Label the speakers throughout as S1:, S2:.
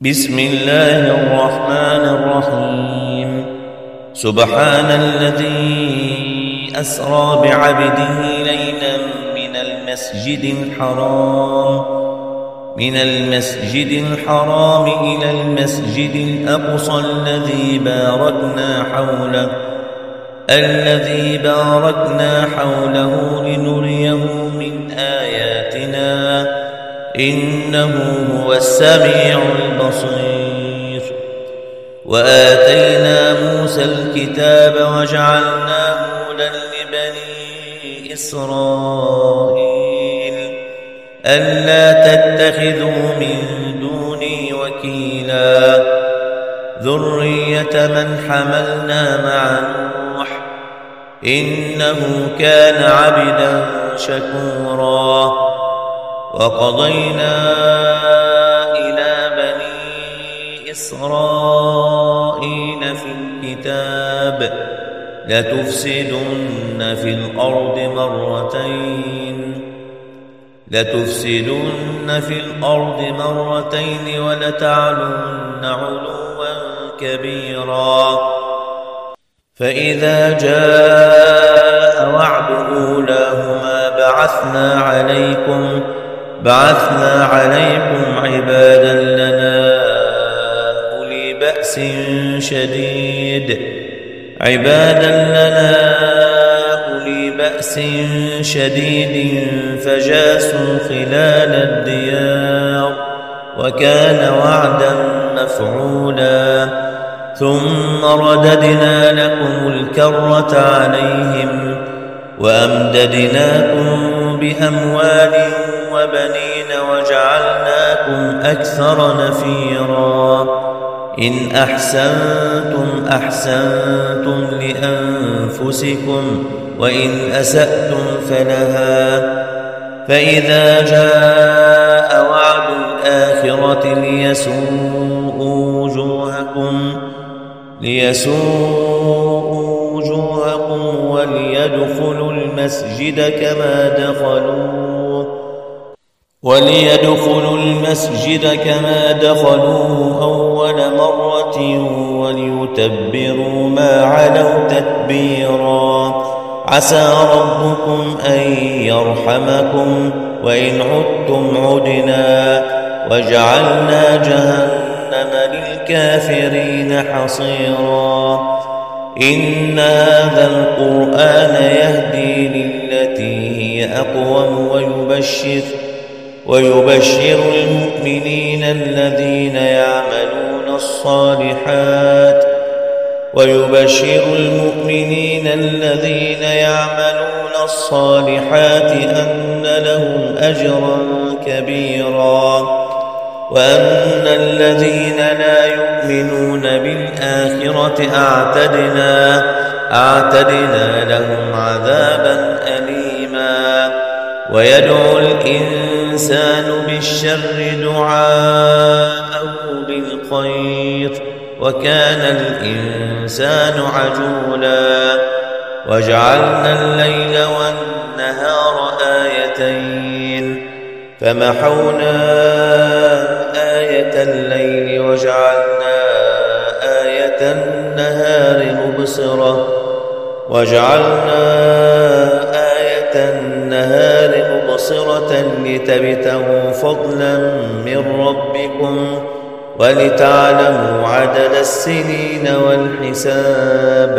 S1: بسم الله الرحمن الرحيم سبحان الذي أسرى بعبده ليلا من المسجد الحرام إلى المسجد الأقصى الذي باركنا حوله لنريه من آياتنا إنه هو السميع البصير. وآتينا موسى الكتاب وجعلناه هدى لبني إسرائيل ألا تتخذوا من دوني وكيلا ذرية من حملنا مع نوح إنه كان عبدا شكورا. وقضينا إلى بني إسرائيل في الكتاب لتفسدن في الأرض مرتين ولتعلن علوا كبيرا. فإذا جاء وعد أولاهما بعثنا عليكم عبادا لنا أولي بأس شديد فجاسوا خلال الديار وكان وعدا مفعولا. ثم رددنا لكم الكرة عليهم وأمددناكم بأموال وبنين وجعلناكم أكثر نفيرا. إن أحسنتم لأنفسكم وإن أسأتم فلها. فإذا جاء وعد الآخرة ليسوءوا وجوهكم وليدخلوا المسجد كما دخلوه أول مرة وليتبروا ما علوا تتبيرا. عسى ربكم أن يرحمكم وإن عدتم عدنا وجعلنا جهنم للكافرين حصيرا. إن هذا القرآن يهدي للتي هي أقوم ويبشر المؤمنين الذين يعملون الصالحات أن لهم أجرا كبيرا. وأن الذين لا يؤمنون بالآخرة أعتدنا لهم عذابا أليما. ويدعو الإنسان بالشر دعاءه بالخير وكان الإنسان عجولا. وجعلنا الليل والنهار آيتين فمحونا آية الليل وجعلنا آية النهار مبصرة لتبتغوا فضلا من ربكم ولتعلموا عدد السنين والحساب.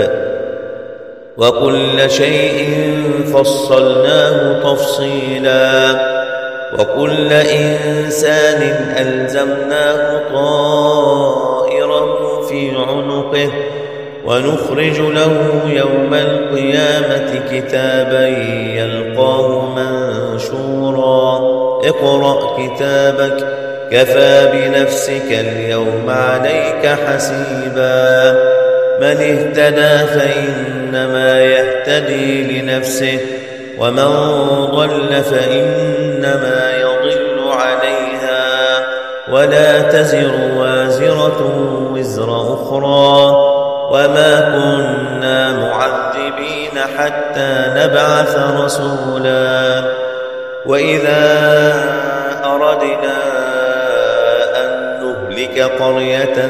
S1: وكل شيء فصلناه تفصيلا. وكل إنسان ألزمناه طائره في عنقه ونخرج له يوم القيامة كتابا يلقاه منشورا. اقرأ كتابك كفى بنفسك اليوم عليك حسيبا. من اهتدى فإنما يهتدي لنفسه ومن ضل فإنما يضل عليها ولا تزر وازرة وزر أخرى وما كنا معذبين حتى نبعث رسولا. وإذا أردنا أن نهلك قرية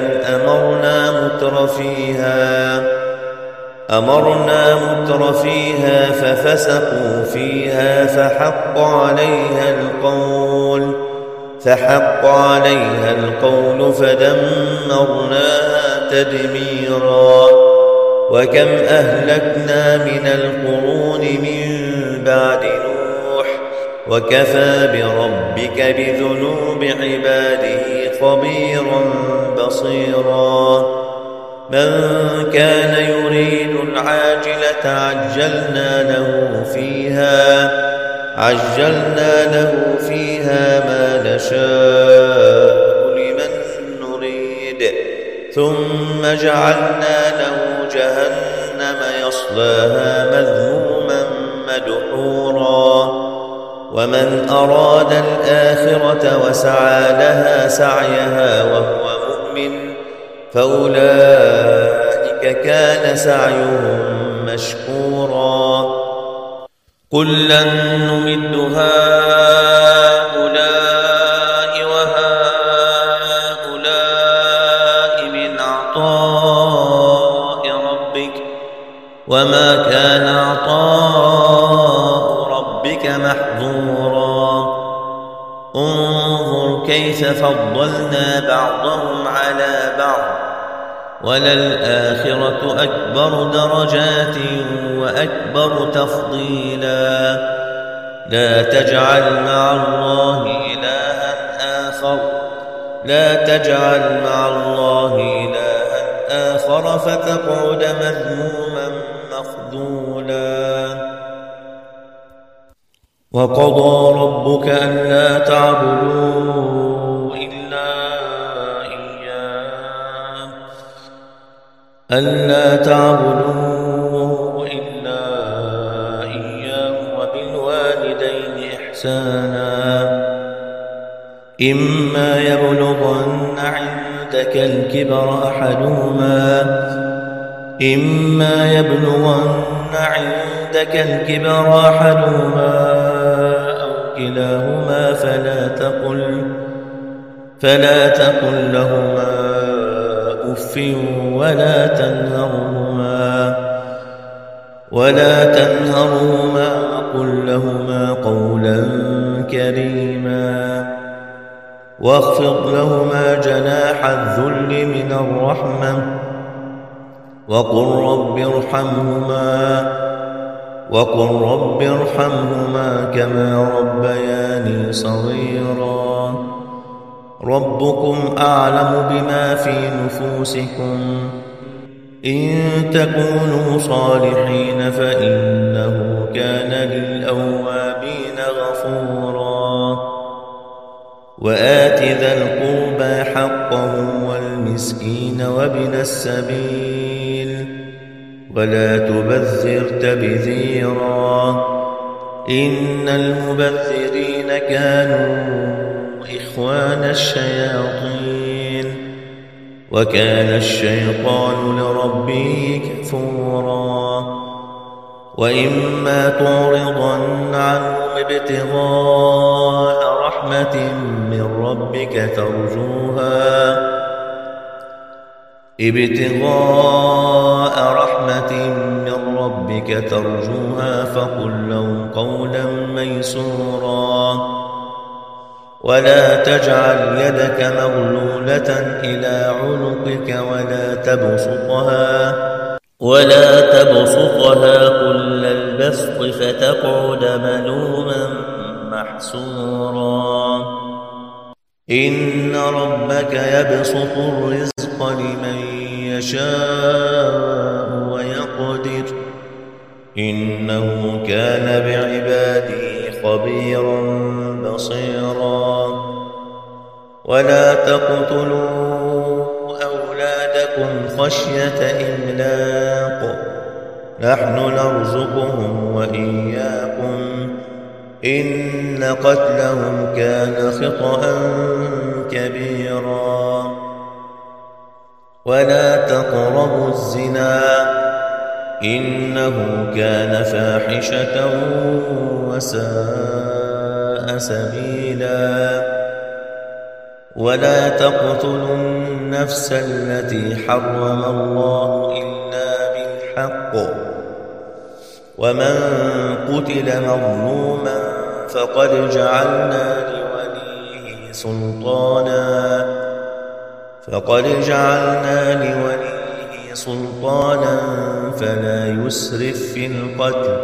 S1: أمرنا متر فيها ففسقوا فيها فحق عليها القول فدمرناها تدميرا. وكم أهلكنا من القرون من بعد نوح وكفى بربك بذنوب عباده خبيرا بصيرا. من كان يريد العاجلة عجلنا له فيها ما نشاء لمن نريد ثم جعلنا له جهنم يصلاها مذموما مدحورا. ومن أراد الآخرة وسعى لها سعيها وهو مؤمن فأولئك كان سعيهم مشكورا. كلا نمد هؤلاء وهؤلاء من عطاء ربك وما كان عطاء ربك محظورا. انظر كيف فضلنا بعضهم على بعض وللآخرة أكبر درجات وأكبر تفضيلا. لا تجعل مع الله إلها آخر فتقعد مذموما مخذولا. وقضى ربك ألا تعبدوا إلا إياه وبالوالدين إحسانا. إما يبلغن عندك الكبر أحدهما أو كلاهما فلا تقل لهما أف ولا تنهرهما وقل لهما قولا كريما. واخفض لهما جناح الذل من الرحمة وقل رب ارحمهما كما ربياني صغيرا. ربكم أعلم بما في نفوسكم إن تكونوا صالحين فإنه كان للأوابين غفورا. وآت ذا القربى حقه والمسكين وابن السبيل ولا تبذر تبذيرا. إن المبذرين كانوا إخوان الشياطين وكان الشيطان لربه كفورا. وإما تعرضن عنهم ابتغاء رحمة من ربك ترجوها فقل لهم قولا ميسورا. ولا تجعل يدك مغلولة إلى عنقك ولا تبسطها كل البسط فتقعد ملوما محسورا. إن ربك يبسط الرزق لمن يشاء ويقدر إنه كان بعباده خبيرا بصيرا. ولا تقتلوا أولادكم خشية إملاق نحن نرزقهم وإياكم إن قتلهم كان خطأ كبيرا. ولا تقربوا الزنا إنه كان فاحشة وساء سبيلا. ولا تقتلوا النفس التي حرم الله إلا بالحق ومن قتل مظلوما فقد جعلنا لوليه سلطانا فلا يسرف في القتل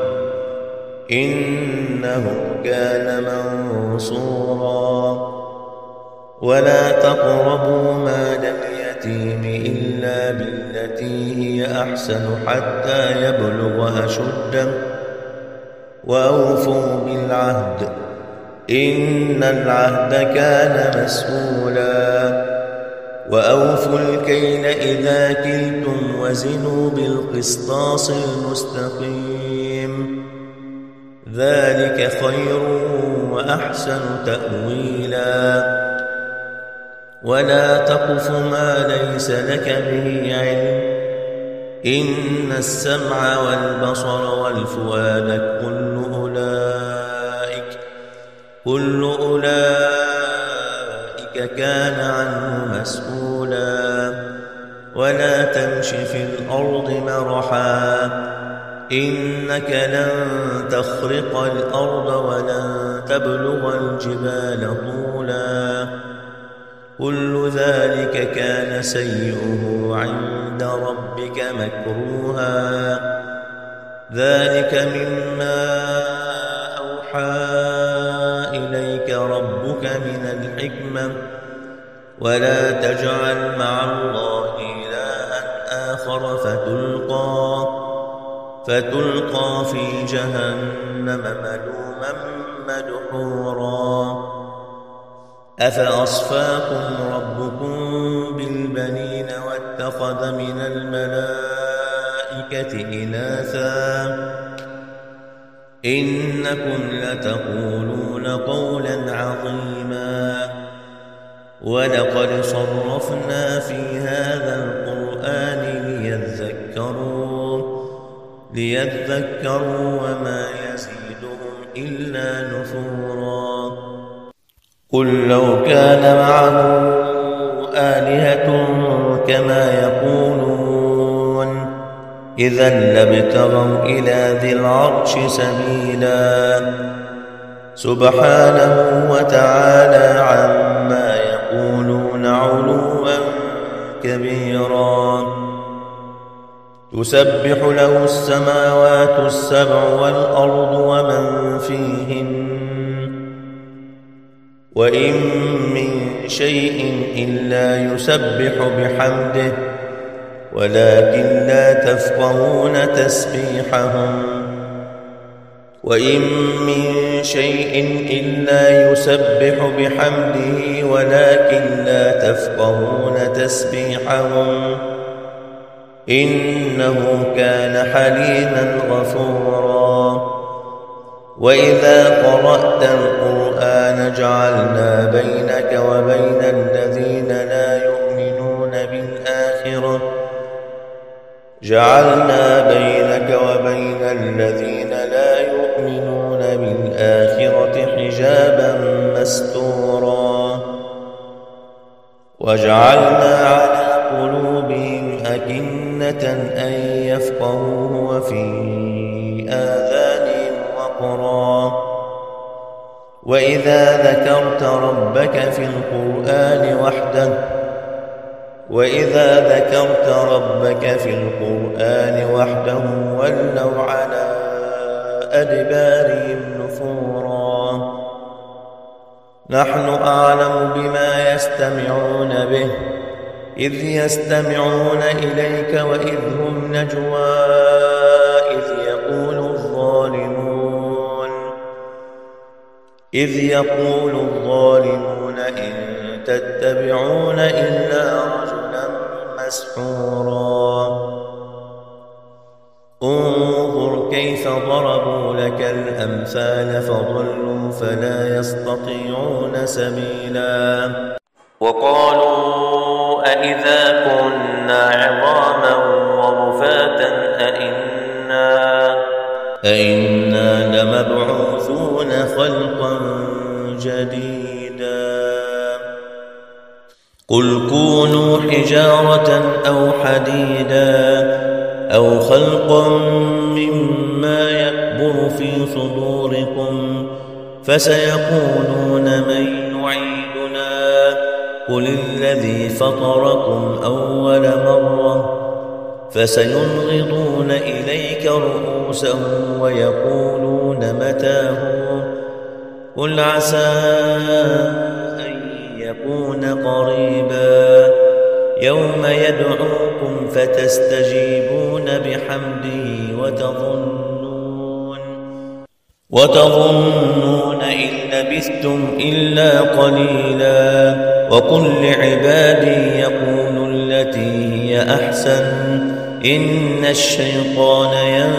S1: إنه كان منصورا ولا تقربوا مال اليتيم إلا بالتي هي أحسن حتى يبلغ أشده وأوفوا بالعهد إن العهد كان مسؤولا وأوفوا الكيل إذا كلتم وزنوا بالقسطاس المستقيم ذلك خير وأحسن تأويلا ولا تقف ما ليس لك به علم إن السمع والبصر والفؤاد كل أولئك كان عنه مسؤولا ولا تمش في الأرض مرحا إنك لن تخرق الأرض ولن تبلغ الجبال طولا كل ذلك كان سيئه عند ربك مكروها ذلك مما أوحى إليك ربك من الحكمة ولا تجعل مع الله إلها آخر فتلقى في جهنم ملوما مدحورا أفأصفاكم ربكم بالبنين واتخذ من الملائكة إناثا إنكم لتقولون قولا عظيما ولقد صرفنا في هذا القرآن ليذكروا وما يزيدهم إلا نفورا قل لو كان معه آلهة كما يقولون إذا لابتغوا إلى ذي العرش سبيلا سبحانه وتعالى عما يقولون علوا كبيرا تسبح له السماوات السبع والأرض ومن فيهن وإن من شيء إلا يسبح بحمده ولكن لا تفقهون تسبيحهم وإن من شيء إلا يسبح بحمده ولكن لا تفقهون تسبيحهم إنه كان حليما غفورا وإذا قرأت القرآن جعلنا بينك وبين الذين لا يؤمنون بالآخرة حجابا مستورا وجعلنا على قلوبهم أكنة أن يفقهوه وفي آذانهم وقرا وإذا ذكرت ربك في القرآن وحده ولوا على أدبارهم نفورا نحن أعلم بما يستمعون به إذ يستمعون إليك وإذ هم نجوى إذ يقول الظالمون إن تتبعون إلا رجلا مسحورا انظر كيف ضربوا لك الأمثال فضلوا فلا يستطيعون سبيلا وقالوا أئذا كنا عظاما ورفاتا أئنا لمبعوثون خلقا جديدا قل كونوا حجارة أو حديدا أو خلقا مما يكبر في صدوركم فسيقولون من يعيدنا قل الذي فطركم أول مرة فسينغضون إليك رؤوسهم ويقولون متى هو قل عسى أن يكون قريبا يوم يدعوكم فتستجيبون بحمده وتظنون إن لبثتم إلا قليلا وقل لعبادي يقولوا التي هي أحسن إن الشيطان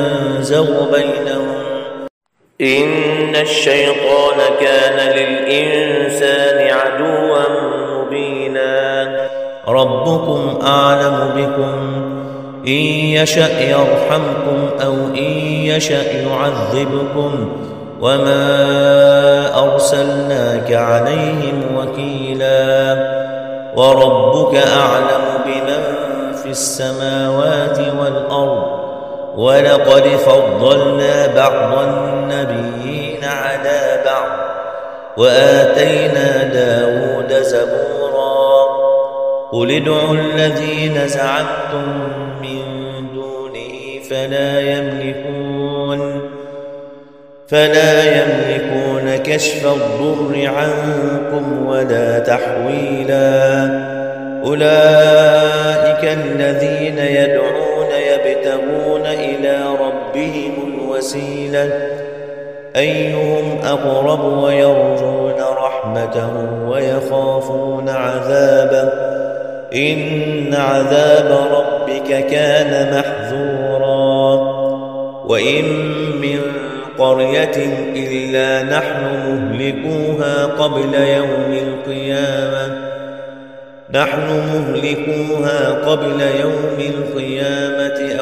S1: كان للإنسان عدوا مبينا ربكم أعلم بكم إن يشأ يرحمكم أو إن يشأ يعذبكم وما أرسلناك عليهم وكيلا وربك أعلم بمن في السماوات والأرض ولقد فضلنا بعض النبيين على بعض وآتينا داود زبورا قل ادعوا الذين زعمتم من دونه فلا يملكون كشف الضر عنكم ولا تحويلا أولئك الذين يدعون يبتغون إلى ربهم الوسيلة أيهم أقرب ويرجون رحمته ويخافون عذابه إن عذاب ربك كان محذورا وإن من قرية إلا نحن مهلكوها قبل يوم القيامة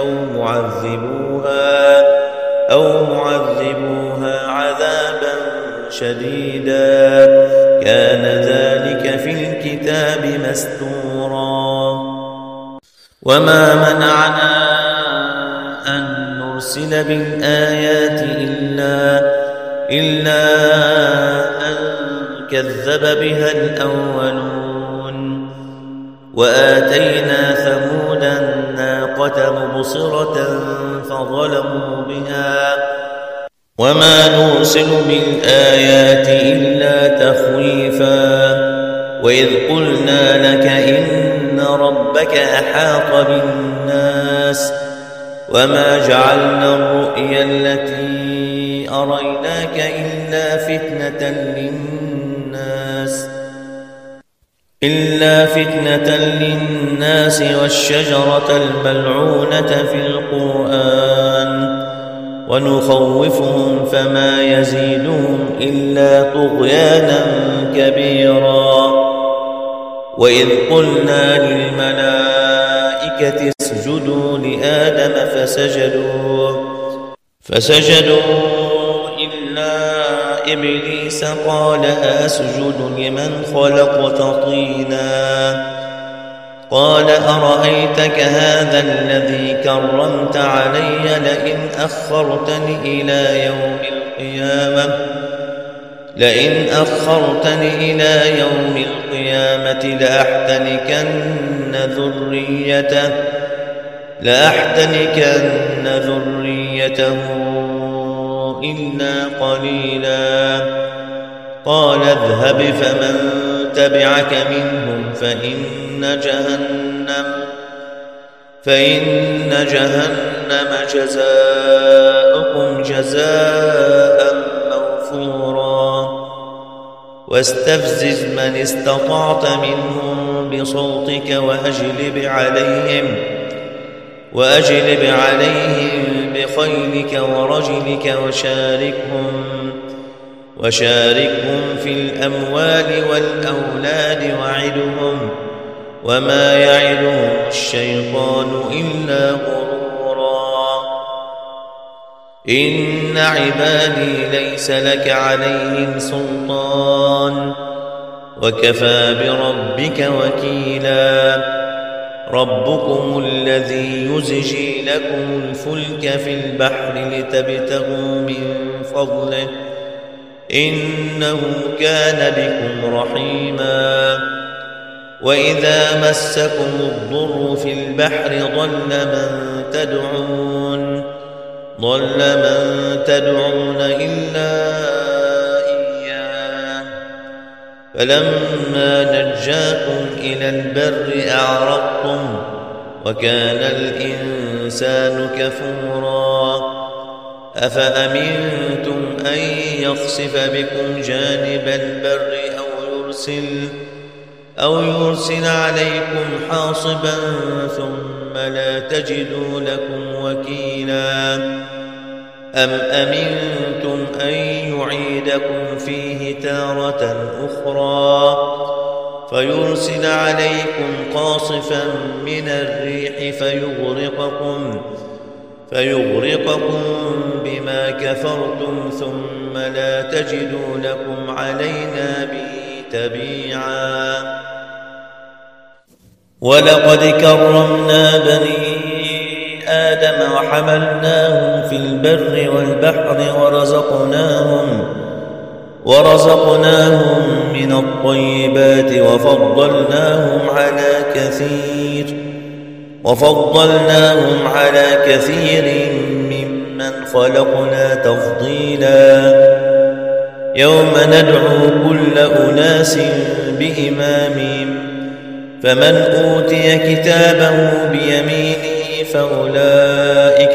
S1: أو معذبوها عذابا شديدا كان ذلك في الكتاب مسطورا وما منعنا أن نرسل بالآيات إلا أن كذب بها الأولون وآتينا ثمود الناقة مبصرة فظلموا بها وما نرسل بالآيات إلا تخويفا وإذ قلنا لك إن ربك أحاط بالناس وما جعلنا الرؤيا التي أريناك إلا فتنة للناس والشجرة الملعونة في القرآن ونخوفهم فما يزيدهم إلا طغيانا كبيرا وإذ قلنا للملائكة اسجدوا لآدم فسجدوا إلا إبليس قال أسجد لمن خلقت طينا قال أرأيتك هذا الذي كرمت علي لئن أخرتني إلى يوم القيامة لأحتنكن ذريته إلا قليلا قال اذهب فمن تبعك منهم فإن جهنم جزاؤكم جزاء موفورا واستفزز من استطعت منهم بصوتك وأجلب عليهم بخيلك ورجلك وشاركهم في الأموال والأولاد وعدهم وما يعدهم الشيطان إلا غرورا إن عبادي ليس لك عليهم سلطان وكفى بربك وكيلا ربكم الذي يزجي لكم الفلك في البحر لتبتغوا من فضله إنه كان بكم رحيما وإذا مسكم الضر في البحر ضل من تدعون إلا إياه فلما نجاكم إلى البر أعرضتم وكان الإنسان كفورا أفأمنتم أن يخسف بكم جانب البر أو يرسل عليكم حاصبا ثم لا تجدوا لكم وكيلا أم أمنتم أن يعيدكم فيه تارة أخرى فيرسل عليكم قاصفا من الريح فيغرقكم بما كفرتم ثم لا تجدوا لكم علينا به تبيعا ولقد كرمنا بني آدم وحملناهم في البر والبحر ورزقناهم من الطيبات وفضلناهم على كثير ممن خلقنا تفضيلا يوم ندعو كل أناس بإمامهم فمن أوتي كتابه بيمينه فأولئك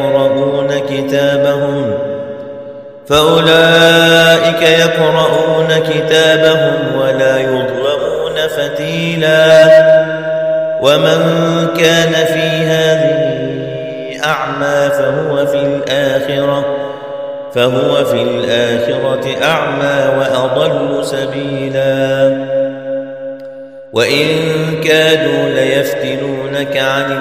S1: يقرؤون كتابهم ولا يظلمون فتيلا ومن كان في هذه أعمى فهو في الآخرة أعمى وأضل سبيلا وإن كادوا ليفتنونك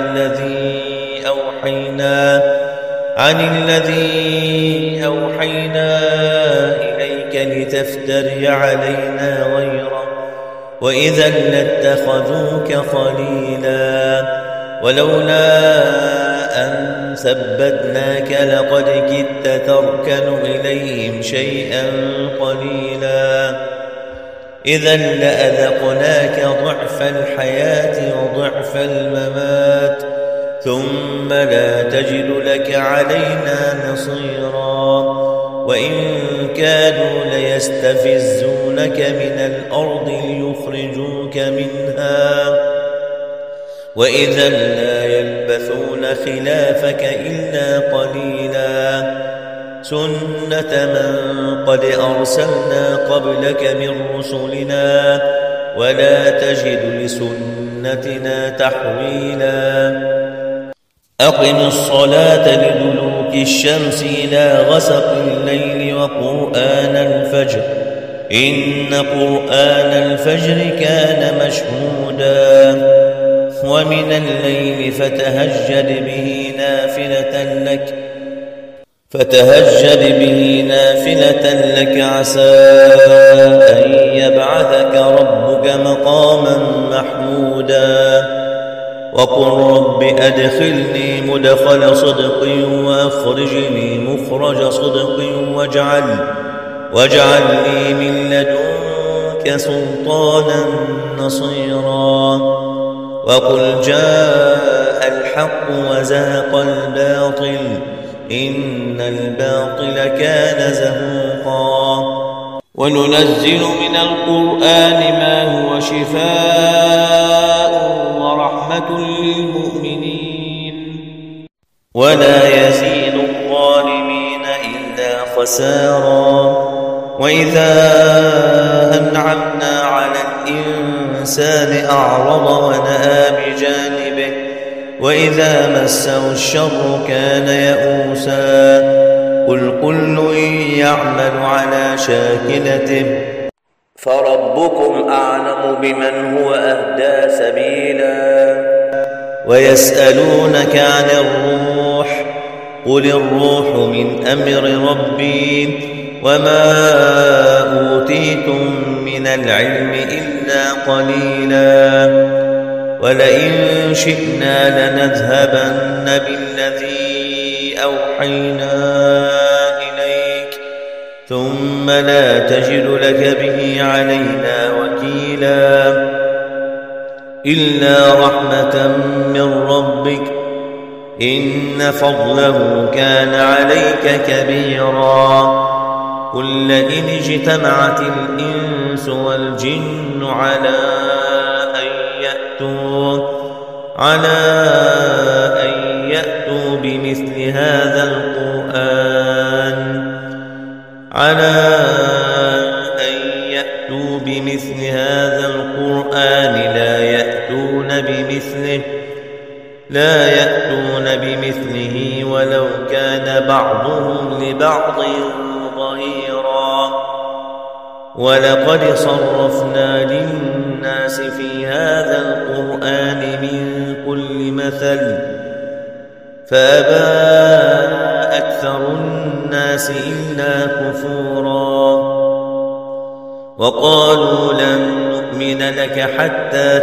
S1: عن الذي أوحينا إليك لتفتري علينا غيره وإذا لاتخذوك خليلا ولولا أن ثبتناك لقد كدت تركن إليهم شيئا قليلا إذا لأذقناك ضعف الحياة وضعف الممات ثم لا تجد لك علينا نصيرا وإن كانوا ليستفزونك من الأرض ليخرجوك منها وإذا لا يلبثون خلافك إلا قليلا سنة من قد أرسلنا قبلك من رسلنا ولا تجد لسنتنا تحويلا أقم الصلاة لدلوك الشمس إلى غسق الليل وقرآن الفجر إن قرآن الفجر كان مشهودا ومن الليل فتهجد به نافلة لك عسى أن يبعثك ربك مقاما محمودا وقل رب أدخلني مدخل صدق وأخرجني مخرج صدق واجعل لي من لدنك سلطانا نصيرا وقل جاء الحق وزهق الباطل إن الباطل كان زهوقا وننزل من القرآن ما هو شفاء ورحمة للمؤمنين ولا يزيد الظالمين إلا خسارا وإذا أنعمنا على الإنسان أعرض ونأى بجانبه وإذا مسه الشر كان يئوسا قل كل يعمل على شاكلته فربكم أعلم بمن هو أهدى سبيلا ويسألونك عن الروح قل الروح من أمر ربي وما أوتيتم من من العلم إلا قليلا ولئن شئنا لنذهبن بالذي أوحينا إليك ثم لا تجد لك به علينا وكيلا إلا رحمة من ربك إن فضله كان عليك كبيرا قل لئن اجتمعت الإنس والجن على أن يأتوا بمثل هذا القرآن لا يأتون بمثله ولو كان بعضهم لبعض ظهيرا ولقد صرفنا للناس في هذا القرآن من كل مثل فأبى أكثر الناس إلا كفورا وقالوا لن نؤمن لك حتى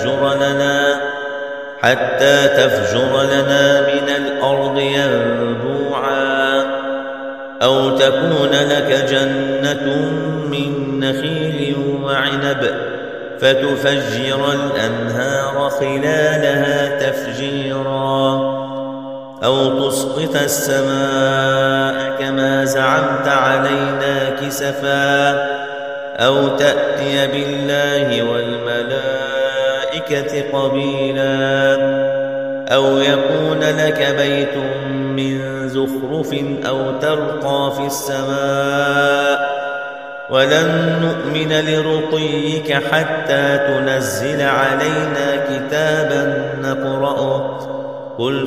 S1: تفجر لنا من الأرض ينبوعا أو تكون لك جنة من نخيل وعنب فتفجر الأنهار خلالها تفجيرا أو تسقط السماء كما زعمت علينا كسفا أو تأتي بالله والملائكة قبيلا أو يكون لك بيت من زخرف أو ترقى في السماء ولن نؤمن لرقيك حتى تنزل علينا كتابا نقرأه قل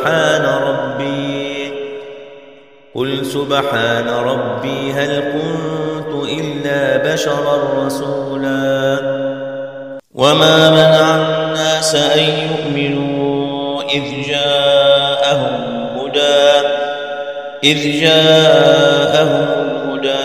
S1: سبحان ربي هل كنت إلا بشرا رسولا وما منع الناس أن يؤمنوا إذ جاءهم الهدى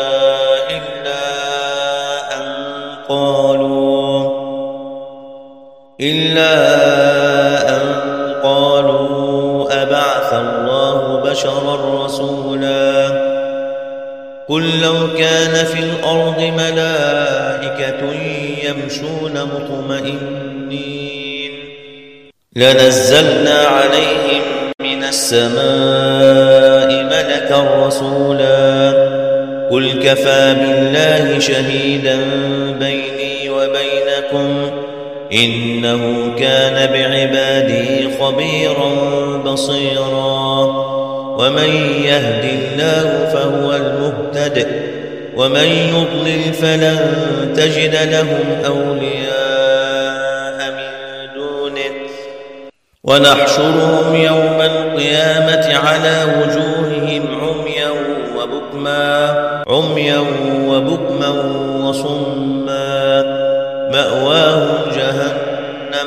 S1: إلا أن قالوا أبعث الله بشرا رسولا قل لو كان في الأرض ملائكة يمشون مطمئنين لنزلنا عليهم من السماء ملكا رسولا قل كفى بالله شهيدا بيني وبينكم إنه كان بعباده خبيرا بصيرا ومن يهد الله فهو المهتد ومن يضلل فلن تجد لهم أولياء من دونه ونحشرهم يوم القيامة على وجوههم عميا وبكما وصما مأواهم جهنم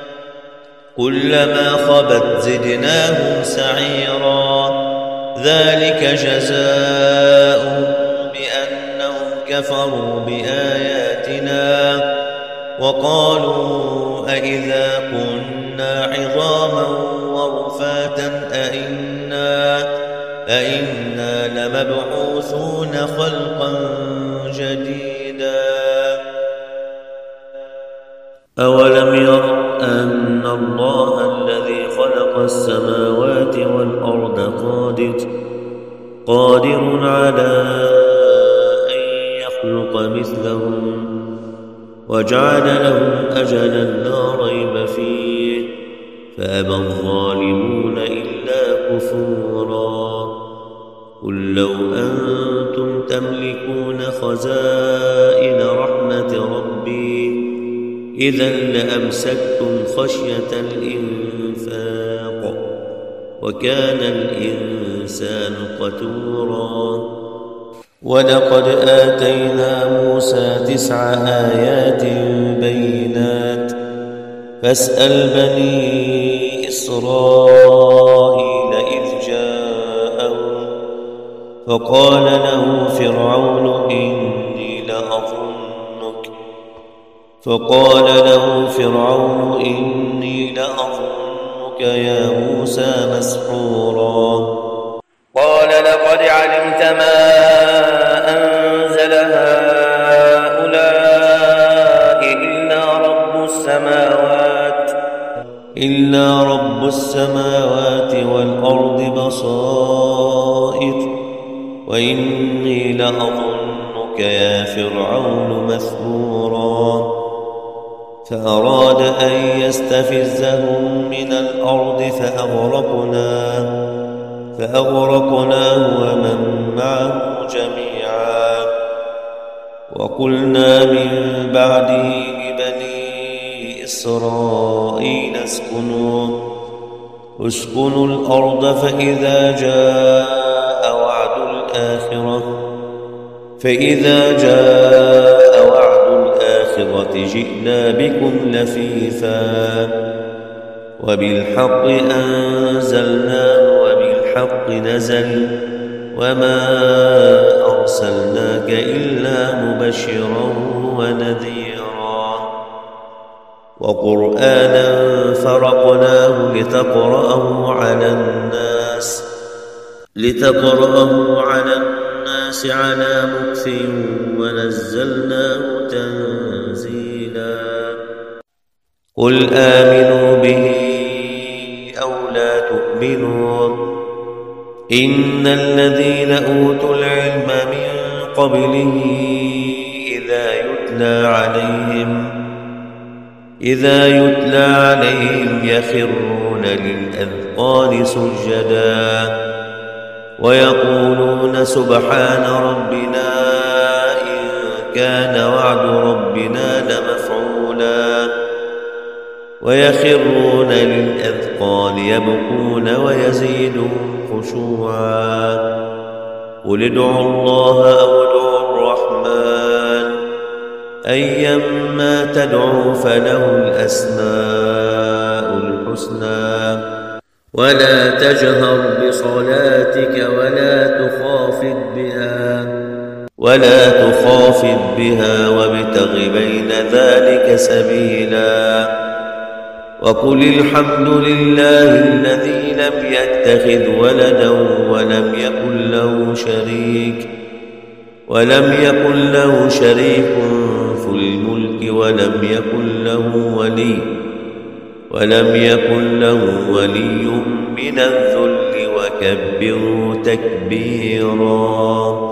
S1: كلما خبت زدناهم سعيرا ذلك جزاؤهم بأنهم كفروا بآياتنا وقالوا أئذا كنا عظاما ورفاتا أئنا لمبعوثون خلقا جديدا أولم يروا أن الله الذي خلق السماوات والأرض قادر على أن يخلق مثلهم وجعل لهم أجلا لا ريب فيه فأبى الظالمون إلا كفورا قل لو أنتم تملكون خزائن رحمة ربي إذا لأمسكتم خشية الإنفاق وكان الإنسان قتورا ولقد آتينا موسى 9 آيات بينات فاسأل بني إسرائيل إذ جاءهم فقال له فرعون إني لأظنك فقال له فرعون إني لأظنك يا موسى مسحورا
S2: قال لقد علمت ما أنزل هؤلاء
S1: إلا رب السماوات والأرض بصائر وإني لأظنك يا فرعون مثبورا فأراد أن يستفزهم من الأرض فأغرقناه ومن معه جميعا وقلنا من بعده لبني إسرائيل اسكنوا الأرض فإذا جاء وعد الآخرة جئنا بكم لفيفا وبالحق أنزلناه وبالحق نزل وما أرسلناك إلا مبشرا ونذيرا وقرآنا فرقناه لتقرأه على الناس على مكث ونزلناه تنزيلا قل آمنوا به أو لا تؤمنوا إن الذين أوتوا العلم من قبله إذا يتلى عليهم يخرون للأذقان سجدا ويقولون سبحان ربنا إن كان وعد ربنا لمفعولا ويخرون للأذقان يبكون ويزيدهم خشوعا قل ادعوا الله أو ادعوا الرحمن أيما تدعوا فله الأسماء الحسنى ولا تجهر بصلاتك ولا تخافت بها وابتغ بين ذلك سبيلا وقل الحمد لله الذي لم يتخذ ولدا ولم يكن له شريك في الملك ولم يكن له ولي من الذل وكبره تكبيرا